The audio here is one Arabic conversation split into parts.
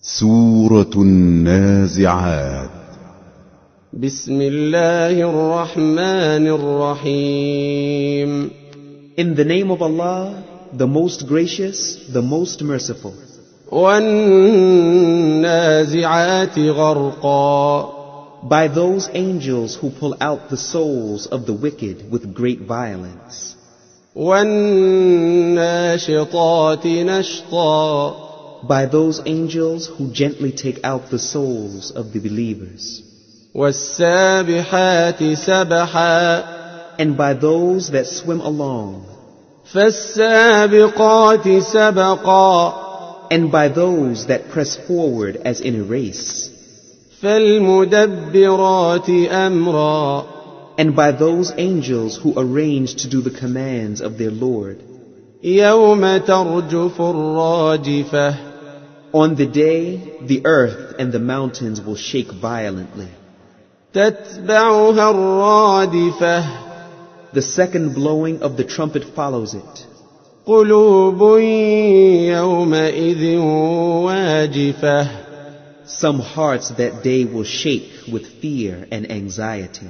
سورة النازعات. بسم الله الرحمن الرحيم. In the name of Allah, the most gracious, the most merciful. والنازعات غرقا. By those angels who pull out the souls of the wicked with great violence. والناشطات نشطا. By those angels who gently take out the souls of the believers. والسابحات سبحا. And by those that swim along. فالسابقات سبقا. And by those that press forward as in a race. فالمدبرات أمرا. And by those angels who arrange to do the commands of their Lord. يوم ترجف الراجفة. On the day, the earth and the mountains will shake violently. تتبعها الرادفة. The second blowing of the trumpet follows it. قلوب يومئذ واجفة. Some hearts that day will shake with fear and anxiety.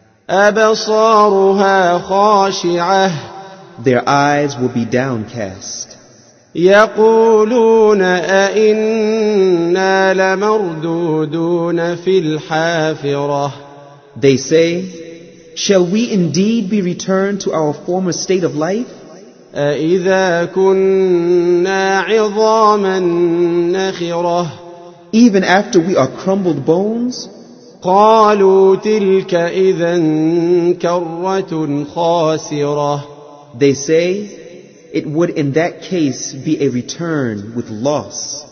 أبصارها خاشعة. Their eyes will be downcast. يقولون أئنا لمردودون في الحافرة. They say, shall we indeed be returned to our former state of life? أئذا كنا عظاما نخرة. Even after we are crumbled bones? قالوا تلك إذا كرة خاسرة. They say, it would in that case be a return with loss.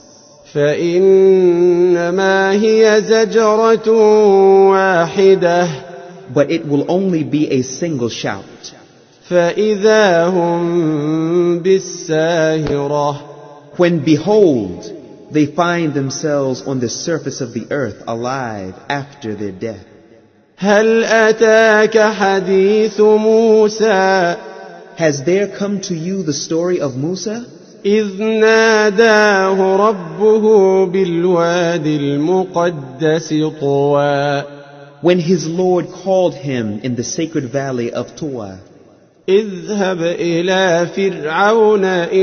فإنما هي زجرة واحدة. But it will only be a single shout. فإذا هم بالساهرة. When behold, they find themselves on the surface of the earth alive after their death. هل أتاك حديث موسى. Has there come to you the story of Musa? إذ ناداه ربه بالوادي المقدس طوى. When his Lord called him in the sacred valley of Tuwa. اذهب إلى فرعون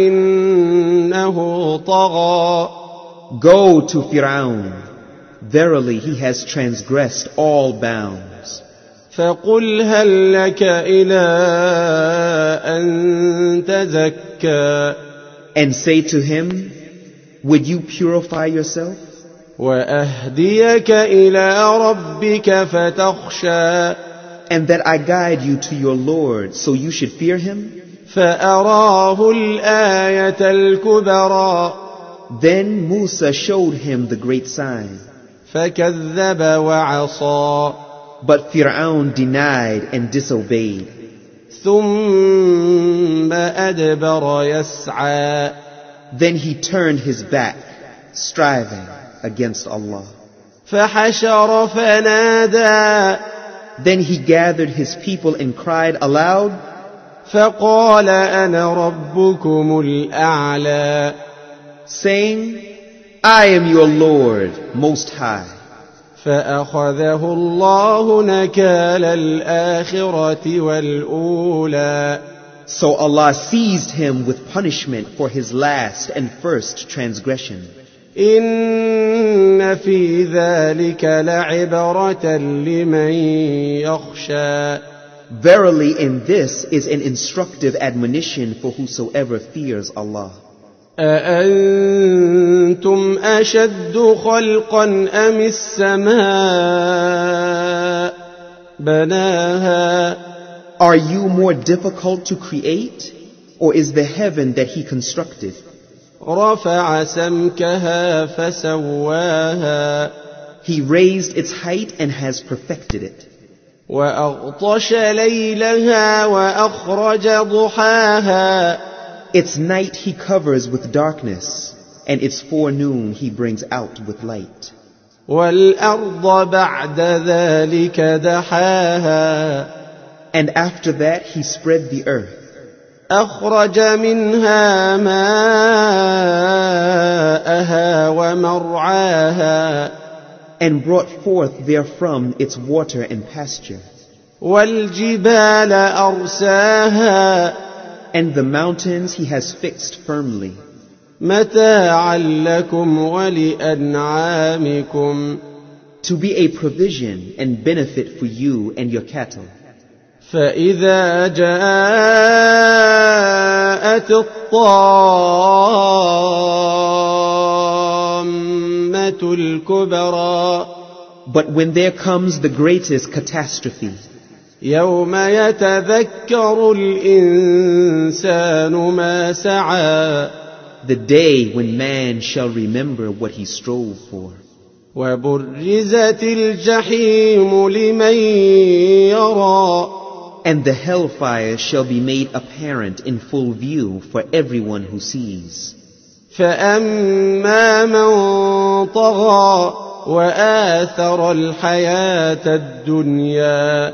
إنه طغى. Go to Fir'aun. Verily he has transgressed all bounds. فقل هل لك إلى أن تزكى. And say to him, would you purify yourself? وأهديك إلى ربك فتخشى. And that I guide you to your Lord, so you should fear him? فأراه الآية الكبرى. Then Musa showed him the great sign. فكذب وعصى. But Fir'aun denied and disobeyed. ثم أدبر يسعى. Then he turned his back, striving against Allah. فحشر فنادى. Then he gathered his people and cried aloud. فقال أنا ربكم الأعلى. Saying, I am your Lord, Most High. فأخذه الله نكال الآخرة والأولى. So Allah seized him with punishment for his last and first transgression. إن في ذلك لعبرة لمن يخشى. Verily in this is an instructive admonition for whosoever fears Allah. أأنتم أشد خلقا أم السماء بناها. Are you more difficult to create, or is the heaven that he constructed? رفع سمكها فسواها. He raised its height and has perfected it. وأغطش ليلها وأخرج ضحاها. Its night he covers with darkness, and its forenoon he brings out with light. والأرض بعد ذلك دحاها. And after that he spread the earth. أخرج منها ماءها ومرعاها and brought forth therefrom its water and pasture, والجبال أرساها and the mountains he has fixed firmly, متاعا لكم ولأنعامكم to be a provision and benefit for you and your cattle. فإذا جاءت الطامة الكبرى But when there comes the greatest catastrophe, يوم يتذكر الإنسان ما سعى the day when man shall remember what he strove for, وبرزت الجحيم لمن يرى and the hellfire shall be made apparent in full view for everyone who sees. فأما من طغى وآثر الحياة الدنيا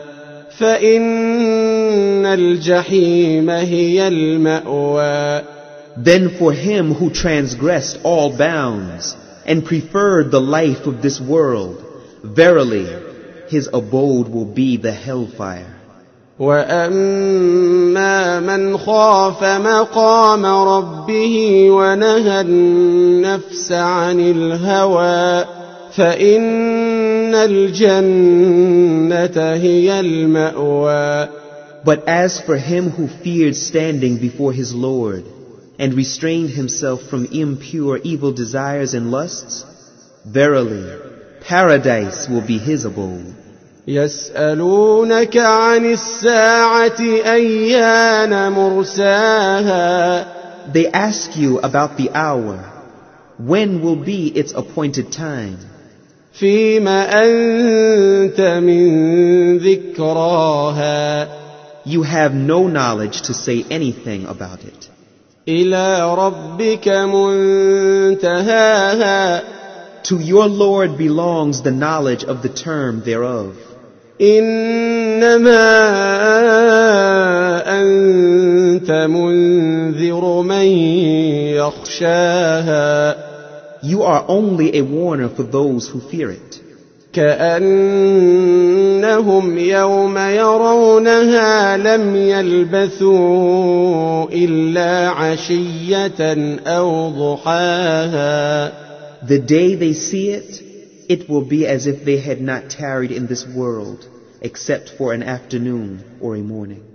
فإن الجحيم هي المأوى. Then for him who transgressed all bounds and preferred the life of this world, verily his abode will be the hellfire. وأما من خاف مقام ربه ونهى النفس عن الهوى فإن الجنة هي المأوى. But as for him who feared standing before his Lord and restrained himself from impure evil desires and lusts, verily paradise will be his abode. يسألونك عن الساعة أيان مرساها They ask you about the hour. When will be its appointed time? فيما أنت من ذكراها You have no knowledge to say anything about it. إلى ربك منتهاها To your Lord belongs the knowledge of the term thereof. إنما أنت منذر من يخشاها You are only a warner for those who fear it. كأنهم يوم يرونها لم يلبثوا إلا عشية أو ضحاها. The day they see it, it will be as if they had not tarried in this world except for an afternoon or a morning.